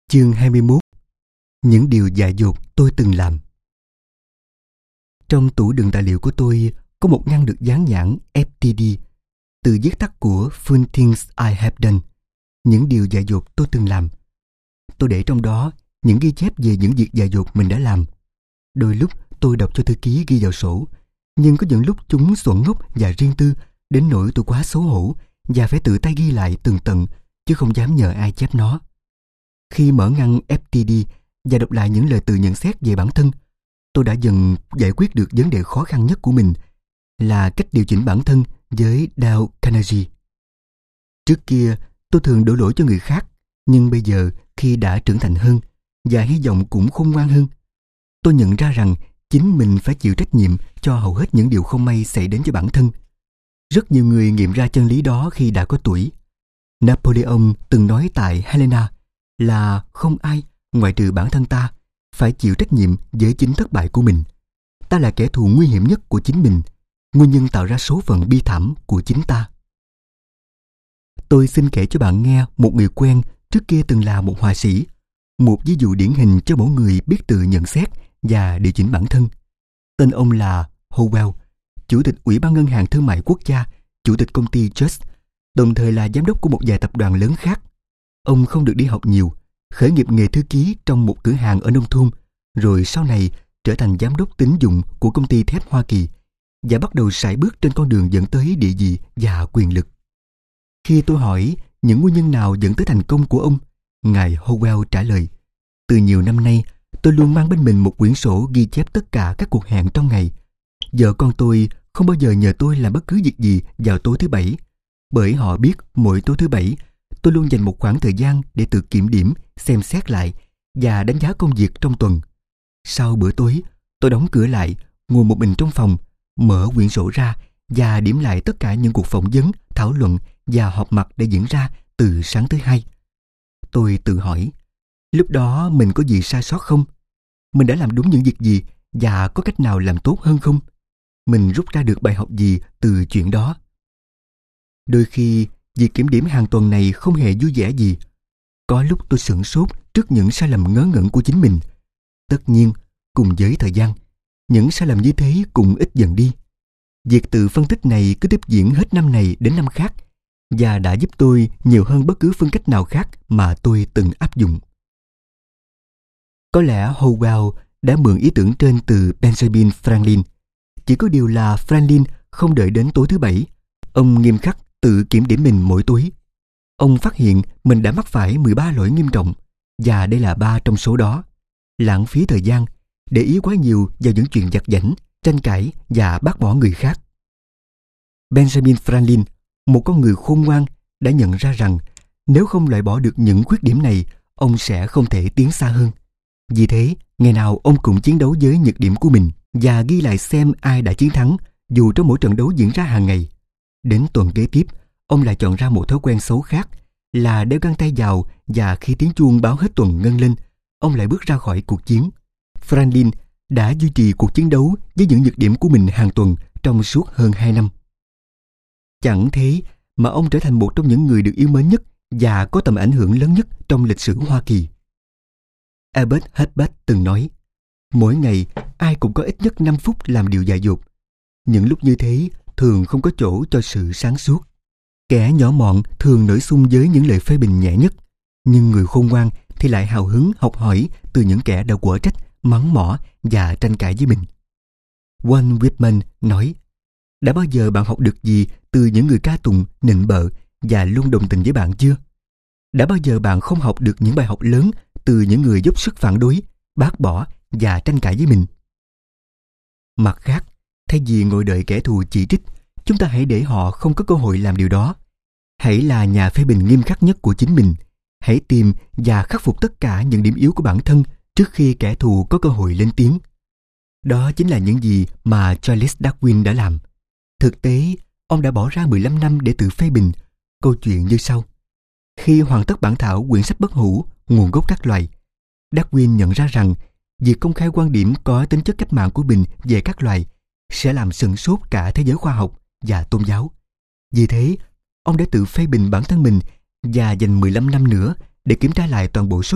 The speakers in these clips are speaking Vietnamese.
Chương 21. Những điều dại dột tôi từng làm. Trong tủ đựng tài liệu của tôi có một ngăn được dán nhãn FTD, từ viết tắt của Fun Things I Have Done, những điều dại dột tôi từng làm. Tôi để trong đó những ghi chép về những việc dại dột mình đã làm. Đôi lúc tôi đọc cho thư ký ghi vào sổ, nhưng có những lúc chúng xuẩn ngốc và riêng tư đến nỗi tôi quá xấu hổ và phải tự tay ghi lại tường tận, chứ không dám nhờ ai chép nó. Khi mở ngăn FTD và đọc lại những lời tự nhận xét về bản thân, tôi đã dần giải quyết được vấn đề khó khăn nhất của mình, là cách điều chỉnh bản thân với Dale Carnegie. Trước kia, tôi thường đổ lỗi cho người khác, nhưng bây giờ khi đã trưởng thành hơn và hy vọng cũng khôn ngoan hơn, tôi nhận ra rằng chính mình phải chịu trách nhiệm cho hầu hết những điều không may xảy đến cho bản thân. Rất nhiều người nghiệm ra chân lý đó khi đã có tuổi. Napoleon từng nói tại Helena là không ai, ngoại trừ bản thân ta, phải chịu trách nhiệm với chính thất bại của mình. Ta là kẻ thù nguy hiểm nhất của chính mình, nguyên nhân tạo ra số phận bi thảm của chính ta. Tôi xin kể cho bạn nghe một người quen trước kia từng là một họa sĩ, một ví dụ điển hình cho mỗi người biết tự nhận xét và điều chỉnh bản thân. Tên ông là Howell, chủ tịch Ủy ban Ngân hàng Thương mại Quốc gia, chủ tịch công ty Just, đồng thời là giám đốc của một vài tập đoàn lớn khác. Ông không được đi học nhiều, khởi nghiệp nghề thư ký trong một cửa hàng ở nông thôn, rồi sau này trở thành giám đốc tín dụng của công ty thép Hoa Kỳ và bắt đầu sải bước trên con đường dẫn tới địa vị và quyền lực. Khi tôi hỏi những nguyên nhân nào dẫn tới thành công của ông, ngài Howell trả lời: từ nhiều năm nay, tôi luôn mang bên mình một quyển sổ ghi chép tất cả các cuộc hẹn trong ngày. Vợ con tôi không bao giờ nhờ tôi làm bất cứ việc gì vào tối thứ Bảy, bởi họ biết mỗi tối thứ Bảy tôi luôn dành một khoảng thời gian để tự kiểm điểm, xem xét lại và đánh giá công việc trong tuần. Sau bữa tối, tôi đóng cửa lại, ngồi một mình trong phòng, mở quyển sổ ra và điểm lại tất cả những cuộc phỏng vấn, thảo luận và họp mặt đã diễn ra từ sáng tới 2. Tôi tự hỏi, lúc đó mình có gì sai sót không? Mình đã làm đúng những việc gì và có cách nào làm tốt hơn không? Mình rút ra được bài học gì từ chuyện đó? Đôi khi, việc kiểm điểm hàng tuần này không hề vui vẻ gì. Có lúc tôi sửng sốt trước những sai lầm ngớ ngẩn của chính mình. Tất nhiên, cùng với thời gian, những sai lầm như thế cũng ít dần đi. Việc tự phân tích này cứ tiếp diễn hết năm này đến năm khác và đã giúp tôi nhiều hơn bất cứ phương cách nào khác mà tôi từng áp dụng. Có lẽ Howell đã mượn ý tưởng trên từ Benjamin Franklin. Chỉ có điều là Franklin không đợi đến tối thứ Bảy. Ông nghiêm khắc tự kiểm điểm mình mỗi tối. Ông phát hiện mình đã mắc phải 13 lỗi nghiêm trọng, và đây là 3 trong số đó: lãng phí thời gian, để ý quá nhiều vào những chuyện vặt vãnh, tranh cãi và bác bỏ người khác. Benjamin Franklin, một con người khôn ngoan, đã nhận ra rằng nếu không loại bỏ được những khuyết điểm này, ông sẽ không thể tiến xa hơn. Vì thế, ngày nào ông cũng chiến đấu với nhược điểm của mình và ghi lại xem ai đã chiến thắng, dù trong mỗi trận đấu diễn ra hàng ngày. Đến tuần kế tiếp, ông lại chọn ra một thói quen xấu khác, là đeo găng tay vào, và khi tiếng chuông báo hết tuần ngân lên, ông lại bước ra khỏi cuộc chiến. Franklin đã duy trì cuộc chiến đấu với những nhược điểm của mình hàng tuần trong suốt hơn 2 năm. Chẳng thế mà ông trở thành một trong những người được yêu mến nhất và có tầm ảnh hưởng lớn nhất trong lịch sử Hoa Kỳ. Albert Hubbard từng nói, mỗi ngày ai cũng có ít nhất 5 phút làm điều dại dột. Những lúc như thế thường không có chỗ cho sự sáng suốt. Kẻ nhỏ mọn thường nổi xung với những lời phê bình nhẹ nhất, nhưng người khôn ngoan thì lại hào hứng học hỏi từ những kẻ đã quở trách, mắng mỏ và tranh cãi với mình. Walt Whitman nói, đã bao giờ bạn học được gì từ những người ca tụng, nịnh bợ và luôn đồng tình với bạn chưa? Đã bao giờ bạn không học được những bài học lớn từ những người dốc sức phản đối, bác bỏ và tranh cãi với mình? Mặt khác, thay vì ngồi đợi kẻ thù chỉ trích, chúng ta hãy để họ không có cơ hội làm điều đó. Hãy là nhà phê bình nghiêm khắc nhất của chính mình. Hãy tìm và khắc phục tất cả những điểm yếu của bản thân trước khi kẻ thù có cơ hội lên tiếng. Đó chính là những gì mà Charles Darwin đã làm. Thực tế, ông đã bỏ ra 15 năm để tự phê bình. Câu chuyện như sau. Khi hoàn tất bản thảo quyển sách bất hủ Nguồn gốc các loài, Darwin nhận ra rằng việc công khai quan điểm có tính chất cách mạng của mình về các loài sẽ làm sửng sốt cả thế giới khoa học và tôn giáo. Vì thế, ông đã tự phê bình bản thân mình và dành 15 năm nữa để kiểm tra lại toàn bộ số liệu,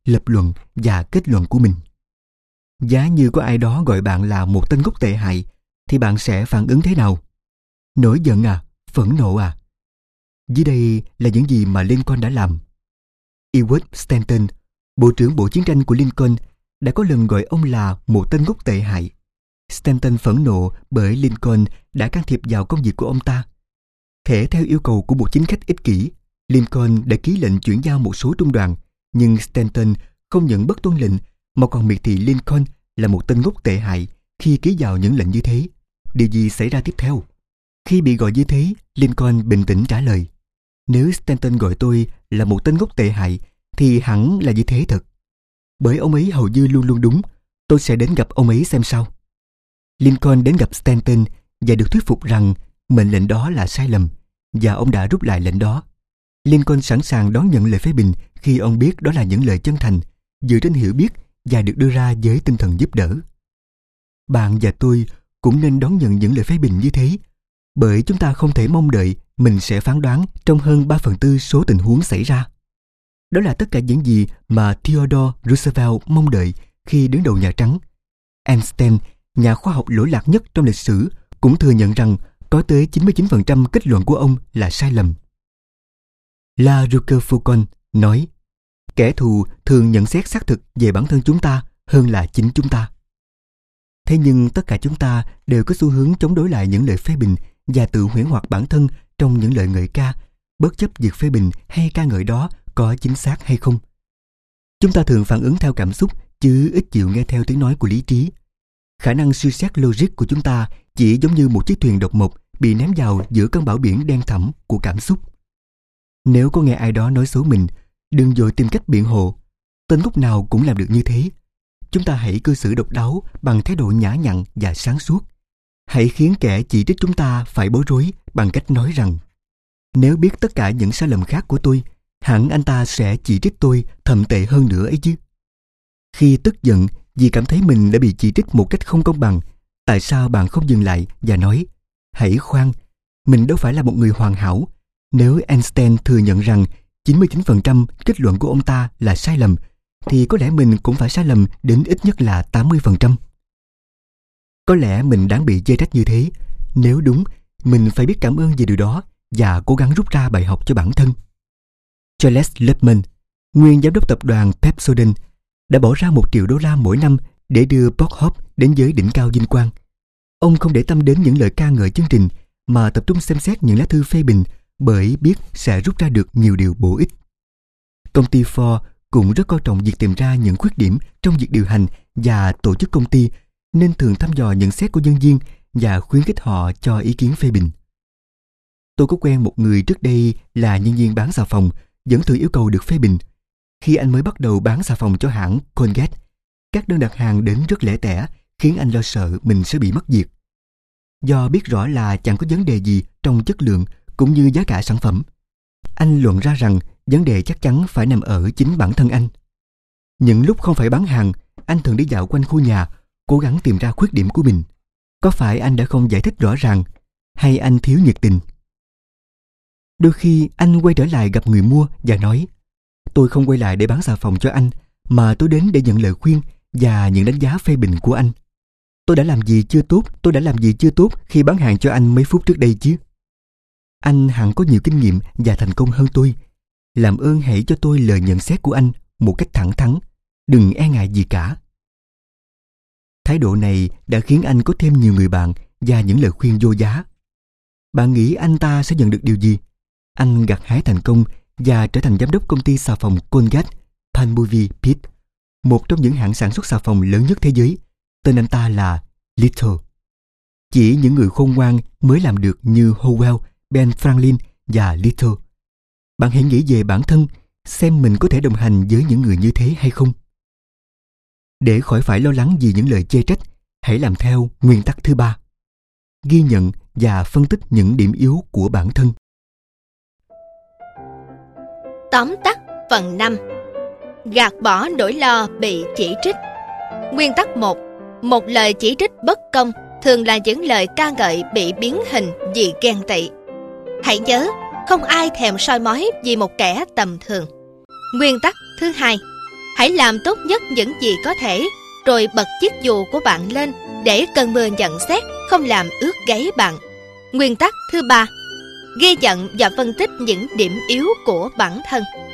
lập luận và kết luận của mình. Giá như có ai đó gọi bạn là một tên ngốc tệ hại, thì bạn sẽ phản ứng thế nào? Nổi giận à? Phẫn nộ à? Dưới đây là những gì mà Lincoln đã làm. Edward Stanton, Bộ trưởng Bộ Chiến tranh của Lincoln, đã có lần gọi ông là một tên ngốc tệ hại. Stanton phẫn nộ bởi Lincoln đã can thiệp vào công việc của ông ta. Thể theo yêu cầu của một chính khách ích kỷ, Lincoln đã ký lệnh chuyển giao một số trung đoàn, nhưng Stanton không nhận bất tuân lệnh mà còn miệt thị Lincoln là một tên ngốc tệ hại khi ký vào những lệnh như thế. Điều gì xảy ra tiếp theo? Khi bị gọi như thế, Lincoln bình tĩnh trả lời: nếu Stanton gọi tôi là một tên ngốc tệ hại thì hẳn là như thế thật. Bởi ông ấy hầu như luôn luôn đúng, tôi sẽ đến gặp ông ấy xem sao. Lincoln đến gặp Stanton và được thuyết phục rằng mệnh lệnh đó là sai lầm, và ông đã rút lại lệnh đó. Lincoln sẵn sàng đón nhận lời phê bình khi ông biết đó là những lời chân thành, dựa trên hiểu biết và được đưa ra với tinh thần giúp đỡ. Bạn và tôi cũng nên đón nhận những lời phê bình như thế, bởi chúng ta không thể mong đợi mình sẽ phán đoán trong hơn 3/4 số tình huống xảy ra. Đó là tất cả những gì mà Theodore Roosevelt mong đợi khi đứng đầu Nhà Trắng. Einstein, nhà khoa học lỗi lạc nhất trong lịch sử, cũng thừa nhận rằng có tới 99% kết luận của ông là sai lầm. La Rochefoucauld nói, kẻ thù thường nhận xét xác thực về bản thân chúng ta hơn là chính chúng ta. Thế nhưng tất cả chúng ta đều có xu hướng chống đối lại những lời phê bình và tự huyễn hoặc bản thân trong những lời ngợi ca, bất chấp việc phê bình hay ca ngợi đó có chính xác hay không. Chúng ta thường phản ứng theo cảm xúc chứ ít chịu nghe theo tiếng nói của lý trí. Khả năng suy xét logic của chúng ta chỉ giống như một chiếc thuyền độc mộc bị ném vào giữa cơn bão biển đen thẳm của cảm xúc. Nếu có nghe ai đó nói xấu mình, đừng vội tìm cách biện hộ. Tên ngốc nào cũng làm được như thế. Chúng ta hãy cư xử độc đáo bằng thái độ nhã nhặn và sáng suốt. Hãy khiến kẻ chỉ trích chúng ta phải bối rối bằng cách nói rằng: nếu biết tất cả những sai lầm khác của tôi, hẳn anh ta sẽ chỉ trích tôi thậm tệ hơn nữa ấy chứ. Khi tức giận vì cảm thấy mình đã bị chỉ trích một cách không công bằng, tại sao bạn không dừng lại và nói: hãy khoan, mình đâu phải là một người hoàn hảo. Nếu Einstein thừa nhận rằng 99% kết luận của ông ta là sai lầm, thì có lẽ mình cũng phải sai lầm đến ít nhất là 80%. Có lẽ mình đáng bị chê trách như thế. Nếu đúng, mình phải biết cảm ơn về điều đó và cố gắng rút ra bài học cho bản thân. Charles Lipman, nguyên giám đốc tập đoàn Pepsodent, đã bỏ ra $1 triệu mỗi năm để đưa Bob đến giới đỉnh cao vinh quang. Ông không để tâm đến những lời ca ngợi chương trình, mà tập trung xem xét những lá thư phê bình, bởi biết sẽ rút ra được nhiều điều bổ ích. Công ty Ford cũng rất coi trọng việc tìm ra những khuyết điểm trong việc điều hành và tổ chức công ty, nên thường thăm dò nhận xét của nhân viên và khuyến khích họ cho ý kiến phê bình. Tôi có quen một người trước đây là nhân viên bán xà phòng, vẫn thường yêu cầu được phê bình. Khi anh mới bắt đầu bán xà phòng cho hãng Colgate, các đơn đặt hàng đến rất lẻ tẻ, khiến anh lo sợ mình sẽ bị mất việc. Do biết rõ là chẳng có vấn đề gì trong chất lượng cũng như giá cả sản phẩm, anh luận ra rằng vấn đề chắc chắn phải nằm ở chính bản thân anh. Những lúc không phải bán hàng, anh thường đi dạo quanh khu nhà, cố gắng tìm ra khuyết điểm của mình. Có phải anh đã không giải thích rõ ràng, hay anh thiếu nhiệt tình? Đôi khi anh quay trở lại gặp người mua và nói: tôi không quay lại để bán xà phòng cho anh, mà tôi đến để nhận lời khuyên và những đánh giá phê bình của anh. Tôi đã làm gì chưa tốt khi bán hàng cho anh mấy phút trước đây chứ? Anh hẳn có nhiều kinh nghiệm và thành công hơn tôi. Làm ơn hãy cho tôi lời nhận xét của anh một cách thẳng thắn, đừng e ngại gì cả. Thái độ này đã khiến anh có thêm nhiều người bạn và những lời khuyên vô giá. Bạn nghĩ anh ta sẽ nhận được điều gì? Anh gặt hái thành công và trở thành giám đốc công ty xà phòng Colgate Palmolive Pitt, một trong những hãng sản xuất xà phòng lớn nhất thế giới. Tên anh ta là Little. Chỉ những người khôn ngoan mới làm được như Howell, Ben Franklin và Little. Bạn hãy nghĩ về bản thân, xem mình có thể đồng hành với những người như thế hay không. Để khỏi phải lo lắng vì những lời chê trách, hãy làm theo nguyên tắc thứ 3: ghi nhận và phân tích những điểm yếu của bản thân. Tóm tắt phần 5: gạt bỏ nỗi lo bị chỉ trích. Nguyên tắc 1: một lời chỉ trích bất công thường là những lời ca ngợi bị biến hình vì ghen tị. Hãy nhớ, không ai thèm soi mói vì một kẻ tầm thường. Nguyên tắc thứ 2: Hãy làm tốt nhất những gì có thể, rồi bật chiếc dù của bạn lên để cơn mưa nhận xét không làm ướt gáy bạn. Nguyên tắc thứ 3, ghi nhận và phân tích những điểm yếu của bản thân.